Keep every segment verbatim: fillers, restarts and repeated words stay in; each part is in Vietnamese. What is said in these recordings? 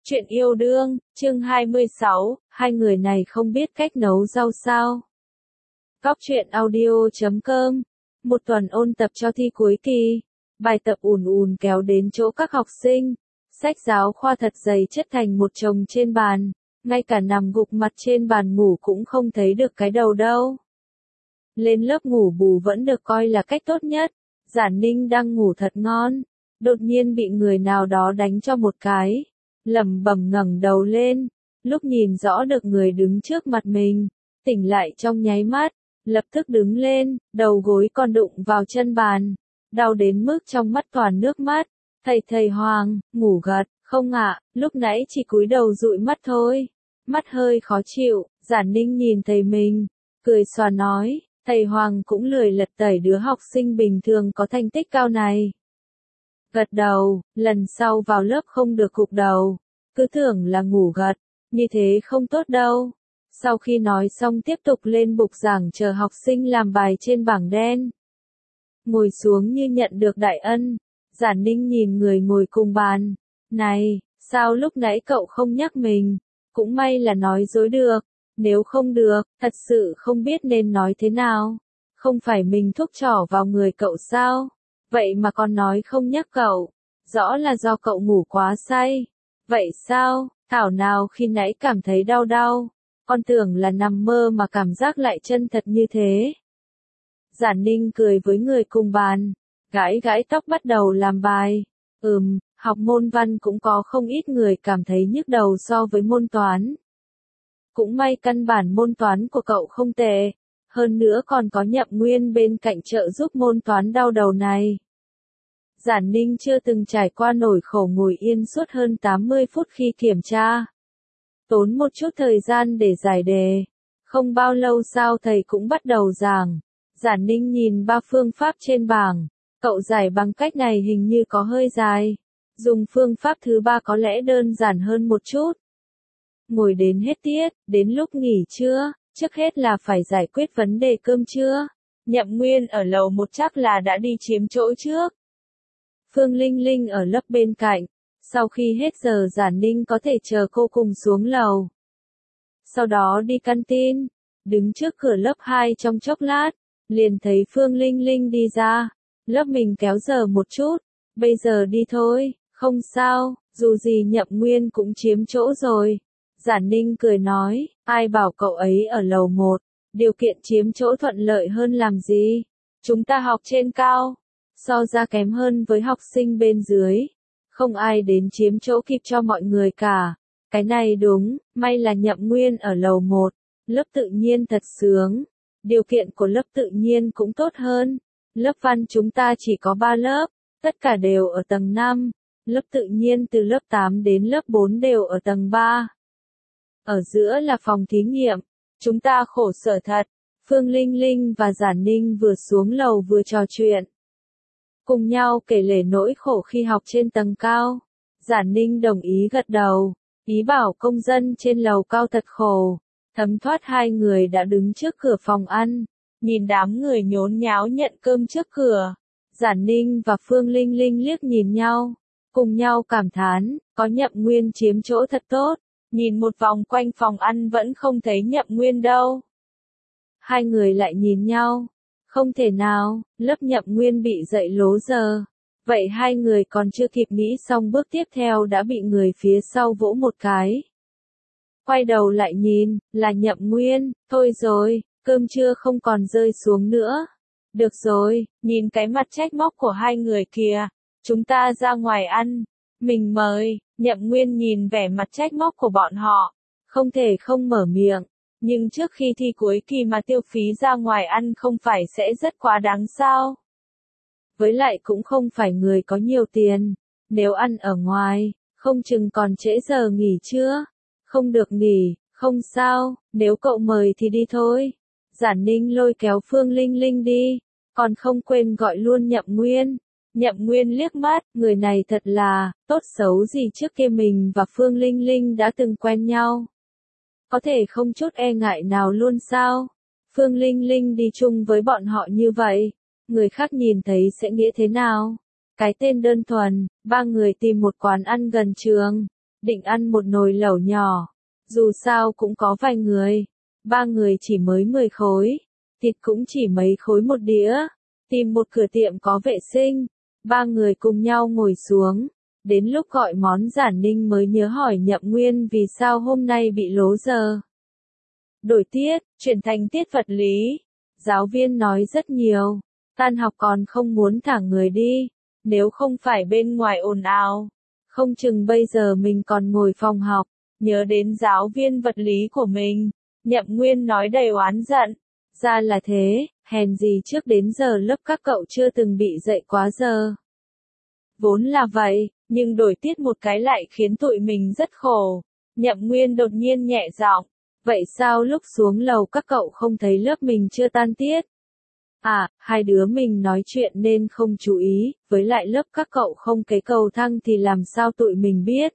Chuyện yêu đương, chương hai mươi sáu, hai người này không biết cách nấu rau sao. Góc truyện audio chấm com. Một tuần ôn tập cho thi cuối kỳ. Bài tập ùn ùn kéo đến chỗ các học sinh. Sách giáo khoa thật dày chất thành một chồng trên bàn. Ngay cả nằm gục mặt trên bàn ngủ cũng không thấy được cái đầu đâu. Lên lớp ngủ bù vẫn được coi là cách tốt nhất. Giản Ninh đang ngủ thật ngon. Đột nhiên bị người nào đó đánh cho một cái. Lẩm bẩm ngẩng đầu lên, lúc nhìn rõ được người đứng trước mặt mình, tỉnh lại trong nháy mắt, lập tức đứng lên, đầu gối còn đụng vào chân bàn, đau đến mức trong mắt toàn nước mắt. Thầy thầy Hoàng, ngủ gật, không ạ, lúc nãy chỉ cúi đầu dụi mắt thôi, mắt hơi khó chịu. Giản Ninh nhìn thầy mình, cười xòa nói, thầy Hoàng cũng lười lật tẩy đứa học sinh bình thường có thành tích cao này. Gật đầu, lần sau vào lớp không được gục đầu, cứ tưởng là ngủ gật, như thế không tốt đâu. Sau khi nói xong tiếp tục lên bục giảng chờ học sinh làm bài trên bảng đen. Ngồi xuống như nhận được đại ân, Giản Ninh nhìn người ngồi cùng bàn. Này, sao lúc nãy cậu không nhắc mình? Cũng may là nói dối được, nếu không được, thật sự không biết nên nói thế nào. Không phải mình thúc trỏ vào người cậu sao? Vậy mà còn nói không nhắc cậu, rõ là do cậu ngủ quá say. Vậy sao, thảo nào khi nãy cảm thấy đau đau, con tưởng là nằm mơ mà cảm giác lại chân thật như thế. Giản Ninh cười với người cùng bàn, gãi gãi tóc bắt đầu làm bài. Ừm, học môn văn cũng có không ít người cảm thấy nhức đầu so với môn toán. Cũng may căn bản môn toán của cậu không tệ, hơn nữa còn có Nhậm Nguyên bên cạnh trợ giúp môn toán đau đầu này. Giản Ninh chưa từng trải qua nổi khổ ngồi yên suốt hơn tám mươi phút khi kiểm tra. Tốn một chút thời gian để giải đề. Không bao lâu sau thầy cũng bắt đầu giảng. Giản Ninh nhìn ba phương pháp trên bảng. Cậu giải bằng cách này hình như có hơi dài. Dùng phương pháp thứ ba có lẽ đơn giản hơn một chút. Ngồi đến hết tiết, đến lúc nghỉ trưa, trước hết là phải giải quyết vấn đề cơm trưa. Nhậm Nguyên ở lầu một chắc là đã đi chiếm chỗ trước. Phương Linh Linh ở lớp bên cạnh, sau khi hết giờ Giản Ninh có thể chờ cô cùng xuống lầu. Sau đó đi canteen, đứng trước cửa lớp hai trong chốc lát, liền thấy Phương Linh Linh đi ra, lớp mình kéo giờ một chút, bây giờ đi thôi, không sao, dù gì Nhậm Nguyên cũng chiếm chỗ rồi. Giản Ninh cười nói, ai bảo cậu ấy ở lầu một, điều kiện chiếm chỗ thuận lợi hơn làm gì, chúng ta học trên cao. So ra kém hơn với học sinh bên dưới. Không ai đến chiếm chỗ kịp cho mọi người cả. Cái này đúng, may là Nhậm Nguyên ở lầu một. Lớp tự nhiên thật sướng. Điều kiện của lớp tự nhiên cũng tốt hơn. Lớp văn chúng ta chỉ có ba lớp. Tất cả đều ở tầng năm. Lớp tự nhiên từ lớp tám đến lớp bốn đều ở tầng ba. Ở giữa là phòng thí nghiệm. Chúng ta khổ sở thật. Phương Linh Linh và Giản Ninh vừa xuống lầu vừa trò chuyện. Cùng nhau kể lể nỗi khổ khi học trên tầng cao. Giản Ninh đồng ý gật đầu, ý bảo công dân trên lầu cao thật khổ. Thấm thoát hai người đã đứng trước cửa phòng ăn, nhìn đám người nhốn nháo nhận cơm trước cửa. Giản Ninh và Phương Linh Linh liếc nhìn nhau, cùng nhau cảm thán, có Nhậm Nguyên chiếm chỗ thật tốt. Nhìn một vòng quanh phòng ăn vẫn không thấy Nhậm Nguyên đâu. Hai người lại nhìn nhau. Không thể nào, lớp Nhậm Nguyên bị dậy lố giờ. Vậy hai người còn chưa kịp nghĩ xong bước tiếp theo đã bị người phía sau vỗ một cái. Quay đầu lại nhìn, là Nhậm Nguyên, thôi rồi, cơm trưa không còn rơi xuống nữa. Được rồi, nhìn cái mặt trách móc của hai người kìa, chúng ta ra ngoài ăn. Mình mời. Nhậm Nguyên nhìn vẻ mặt trách móc của bọn họ, không thể không mở miệng. Nhưng trước khi thi cuối kỳ mà tiêu phí ra ngoài ăn không phải sẽ rất quá đáng sao? Với lại cũng không phải người có nhiều tiền. Nếu ăn ở ngoài, không chừng còn trễ giờ nghỉ trưa. Không được nghỉ, không sao, nếu cậu mời thì đi thôi. Giản Ninh lôi kéo Phương Linh Linh đi, còn không quên gọi luôn Nhậm Nguyên. Nhậm Nguyên liếc mắt, người này thật là, tốt xấu gì trước kia mình và Phương Linh Linh đã từng quen nhau. Có thể không chút e ngại nào luôn sao? Phương Linh Linh đi chung với bọn họ như vậy, người khác nhìn thấy sẽ nghĩ thế nào? Cái tên đơn thuần, ba người tìm một quán ăn gần trường, định ăn một nồi lẩu nhỏ. Dù sao cũng có vài người. Ba người chỉ mới mười khối. Thịt cũng chỉ mấy khối một đĩa. Tìm một cửa tiệm có vệ sinh. Ba người cùng nhau ngồi xuống. Đến lúc gọi món Giản Ninh mới nhớ hỏi Nhậm Nguyên vì sao hôm nay bị lố giờ. Đổi tiết, chuyển thành tiết vật lý. Giáo viên nói rất nhiều. Tan học còn không muốn thả người đi. Nếu không phải bên ngoài ồn ào. Không chừng bây giờ mình còn ngồi phòng học. Nhớ đến giáo viên vật lý của mình. Nhậm Nguyên nói đầy oán giận. Ra là thế, hèn gì trước đến giờ lớp các cậu chưa từng bị dậy quá giờ. Vốn là vậy, nhưng đổi tiết một cái lại khiến tụi mình rất khổ. Nhậm Nguyên đột nhiên nhẹ giọng. Vậy sao lúc xuống lầu các cậu không thấy lớp mình chưa tan tiết? À, hai đứa mình nói chuyện nên không chú ý, với lại lớp các cậu không cái cầu thang thì làm sao tụi mình biết?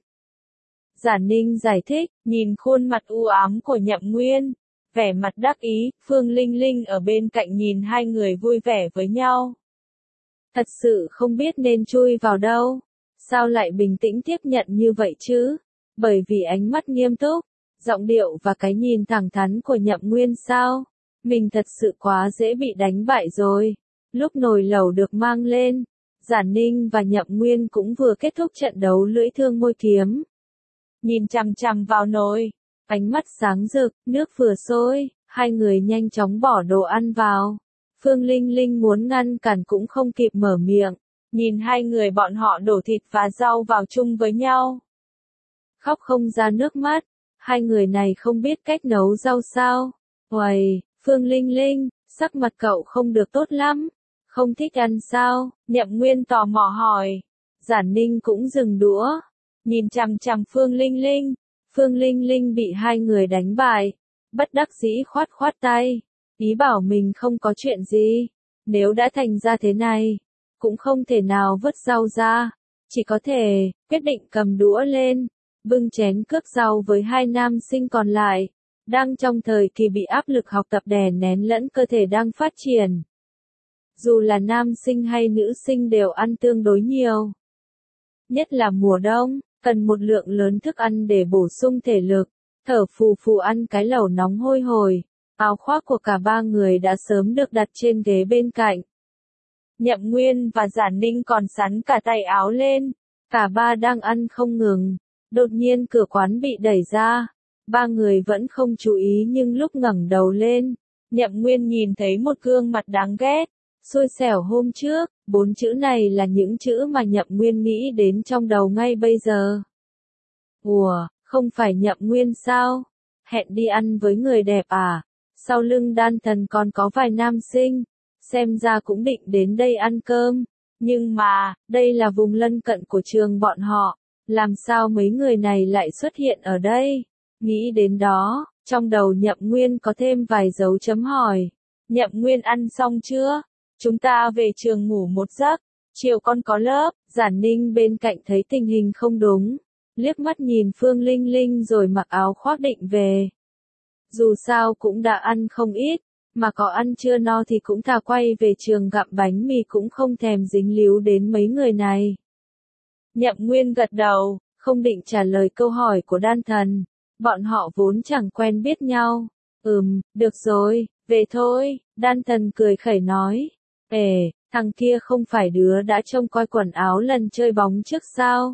Giản Ninh giải thích, nhìn khuôn mặt u ám của Nhậm Nguyên, vẻ mặt đắc ý, Phương Linh Linh ở bên cạnh nhìn hai người vui vẻ với nhau. Thật sự không biết nên chui vào đâu, sao lại bình tĩnh tiếp nhận như vậy chứ? Bởi vì ánh mắt nghiêm túc, giọng điệu và cái nhìn thẳng thắn của Nhậm Nguyên sao? Mình thật sự quá dễ bị đánh bại rồi. Lúc nồi lẩu được mang lên, Giản Ninh và Nhậm Nguyên cũng vừa kết thúc trận đấu lưỡi thương môi kiếm. Nhìn chằm chằm vào nồi, ánh mắt sáng rực, nước vừa sôi, hai người nhanh chóng bỏ đồ ăn vào. Phương Linh Linh muốn ngăn cản cũng không kịp mở miệng, nhìn hai người bọn họ đổ thịt và rau vào chung với nhau. Khóc không ra nước mắt, hai người này không biết cách nấu rau sao. Uầy, Phương Linh Linh, sắc mặt cậu không được tốt lắm, không thích ăn sao? Nhậm Nguyên tò mò hỏi. Giản Ninh cũng dừng đũa, nhìn chằm chằm Phương Linh Linh. Phương Linh Linh bị hai người đánh bại, bất đắc dĩ khoát khoát tay, ý bảo mình không có chuyện gì. Nếu đã thành ra thế này, cũng không thể nào vứt rau ra, chỉ có thể quyết định cầm đũa lên, bưng chén cướp rau với hai nam sinh còn lại. Đang trong thời kỳ bị áp lực học tập đè nén lẫn cơ thể đang phát triển. Dù là nam sinh hay nữ sinh đều ăn tương đối nhiều. Nhất là mùa đông, cần một lượng lớn thức ăn để bổ sung thể lực, thở phù phù ăn cái lẩu nóng hôi hổi. Áo khoác của cả ba người đã sớm được đặt trên ghế bên cạnh. Nhậm Nguyên và Giản Ninh còn sắn cả tay áo lên, cả ba đang ăn không ngừng. Đột nhiên cửa quán bị đẩy ra. Ba người vẫn không chú ý nhưng lúc ngẩng đầu lên, Nhậm Nguyên nhìn thấy một gương mặt đáng ghét. Xui xẻo hôm trước, bốn chữ này là những chữ mà Nhậm Nguyên nghĩ đến trong đầu ngay bây giờ. Ủa, không phải Nhậm Nguyên sao? Hẹn đi ăn với người đẹp à? Sau lưng Đan Thần còn có vài nam sinh, xem ra cũng định đến đây ăn cơm. Nhưng mà, đây là vùng lân cận của trường bọn họ, làm sao mấy người này lại xuất hiện ở đây? Nghĩ đến đó, trong đầu Nhậm Nguyên có thêm vài dấu chấm hỏi. Nhậm Nguyên ăn xong chưa? Chúng ta về trường ngủ một giấc, chiều con có lớp. Giản Ninh bên cạnh thấy tình hình không đúng, liếc mắt nhìn Phương Linh Linh rồi mặc áo khoác định về. Dù sao cũng đã ăn không ít, mà có ăn chưa no thì cũng thà quay về trường gặm bánh mì cũng không thèm dính líu đến mấy người này. Nhậm Nguyên gật đầu, không định trả lời câu hỏi của Đan Thần. Bọn họ vốn chẳng quen biết nhau. Ừm, được rồi, về thôi. Đan Thần cười khẩy nói. Ê, thằng kia không phải đứa đã trông coi quần áo lần chơi bóng trước sao?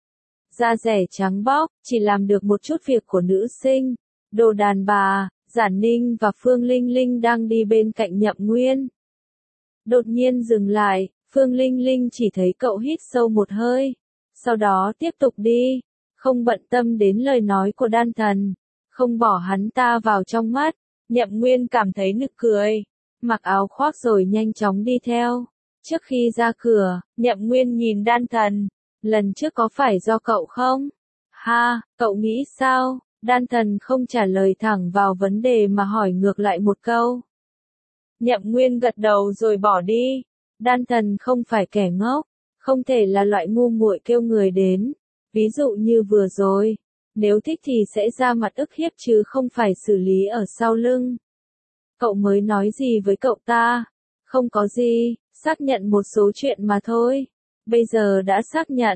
Da rẻ trắng bóc, chỉ làm được một chút việc của nữ sinh. Đồ đàn bà. Giản Ninh và Phương Linh Linh đang đi bên cạnh Nhậm Nguyên. Đột nhiên dừng lại, Phương Linh Linh chỉ thấy cậu hít sâu một hơi. Sau đó tiếp tục đi, không bận tâm đến lời nói của Đan Thần, không bỏ hắn ta vào trong mắt. Nhậm Nguyên cảm thấy nực cười, mặc áo khoác rồi nhanh chóng đi theo. Trước khi ra cửa, Nhậm Nguyên nhìn Đan Thần, lần trước có phải do cậu không? Ha, cậu nghĩ sao? Đan Thần không trả lời thẳng vào vấn đề mà hỏi ngược lại một câu. Nhậm Nguyên gật đầu rồi bỏ đi. Đan Thần không phải kẻ ngốc, không thể là loại ngu muội kêu người đến. Ví dụ như vừa rồi, nếu thích thì sẽ ra mặt ức hiếp chứ không phải xử lý ở sau lưng. Cậu mới nói gì với cậu ta? Không có gì, xác nhận một số chuyện mà thôi. Bây giờ đã xác nhận,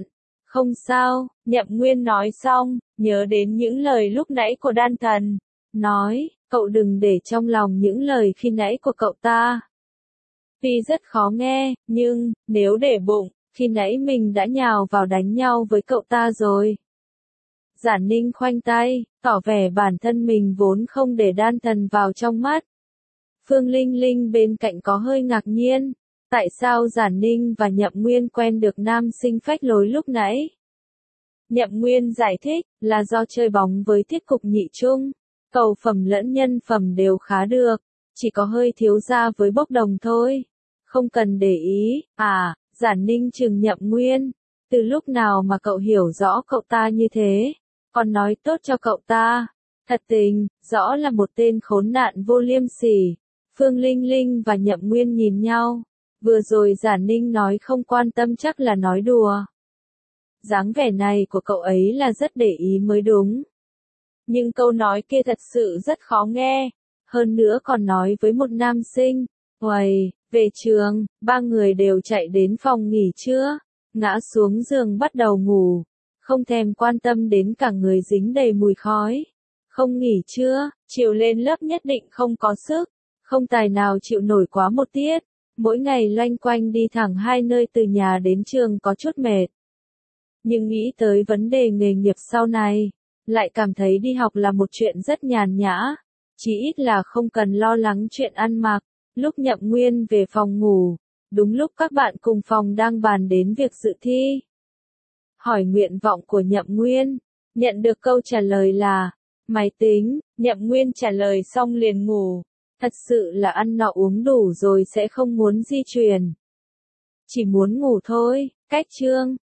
Không sao, Nhậm Nguyên nói xong, nhớ đến những lời lúc nãy của đan thần. Nói, cậu đừng để trong lòng những lời khi nãy của cậu ta. Tuy rất khó nghe, nhưng, nếu để bụng, khi nãy mình đã nhào vào đánh nhau với cậu ta rồi. Giản Ninh khoanh tay, tỏ vẻ bản thân mình vốn không để đan thần vào trong mắt. Phương Linh Linh bên cạnh có hơi ngạc nhiên. Tại sao Giản Ninh và Nhậm Nguyên quen được nam sinh phách lối lúc nãy? Nhậm Nguyên giải thích, là do chơi bóng với tiết cục nhị trung. Cầu phẩm lẫn nhân phẩm đều khá được, chỉ có hơi thiếu ra với bốc đồng thôi. Không cần để ý, à, Giản Ninh trừng Nhậm Nguyên. Từ lúc nào mà cậu hiểu rõ cậu ta như thế? Còn nói tốt cho cậu ta. Thật tình, rõ là một tên khốn nạn vô liêm sỉ. Phương Linh Linh và Nhậm Nguyên nhìn nhau. Vừa rồi Giản Ninh nói không quan tâm chắc là nói đùa. Dáng vẻ này của cậu ấy là rất để ý mới đúng. Nhưng câu nói kia thật sự rất khó nghe. Hơn nữa còn nói với một nam sinh. Uầy, về trường, ba người đều chạy đến phòng nghỉ trưa. Ngã xuống giường bắt đầu ngủ. Không thèm quan tâm đến cả người dính đầy mùi khói. Không nghỉ trưa, chiều lên lớp nhất định không có sức. Không tài nào chịu nổi quá một tiết. Mỗi ngày loanh quanh đi thẳng hai nơi từ nhà đến trường có chút mệt. Nhưng nghĩ tới vấn đề nghề nghiệp sau này, lại cảm thấy đi học là một chuyện rất nhàn nhã. Chỉ ít là không cần lo lắng chuyện ăn mặc. Lúc Nhậm Nguyên về phòng ngủ, đúng lúc các bạn cùng phòng đang bàn đến việc dự thi. Hỏi nguyện vọng của Nhậm Nguyên, nhận được câu trả lời là, máy tính. Nhậm Nguyên trả lời xong liền ngủ. Thật sự là ăn no uống đủ rồi sẽ không muốn di chuyển. Chỉ muốn ngủ thôi, cách chương.